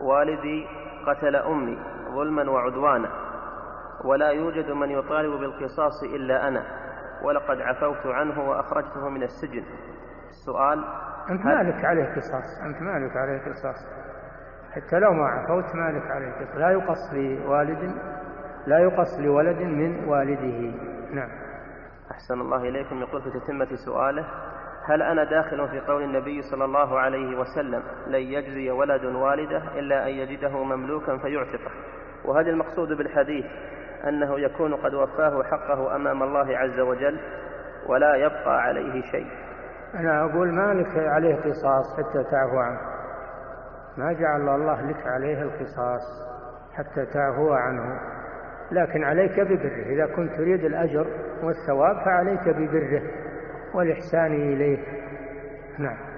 والدي قتل أمي ظلما وعدوانا، ولا يوجد من يطالب بالقصاص إلا أنا، ولقد عفوت عنه وأخرجته من السجن. السؤال: أنت مالك عليه قصاص، أنت مالك عليه قصاص، حتى لو ما عفوت مالك عليه قصاص. لا يقص لولد من والده. نعم. أحسن الله إليكم. يقول في تتمة سؤاله: هل أنا داخل في قول النبي صلى الله عليه وسلم: لن يجزي ولد والده إلا أن يجده مملوكا فيعتقه؟ وهل المقصود بالحديث أنه يكون قد وفاه حقه أمام الله عز وجل ولا يبقى عليه شيء؟ أنا أقول مالك عليه قصاص حتى تعفو عنه، ما جعل الله لك عليه القصاص حتى تعفو عنه، لكن عليك ببره. إذا كنت تريد الأجر والثواب فعليك ببره والإحسان إليه. نعم.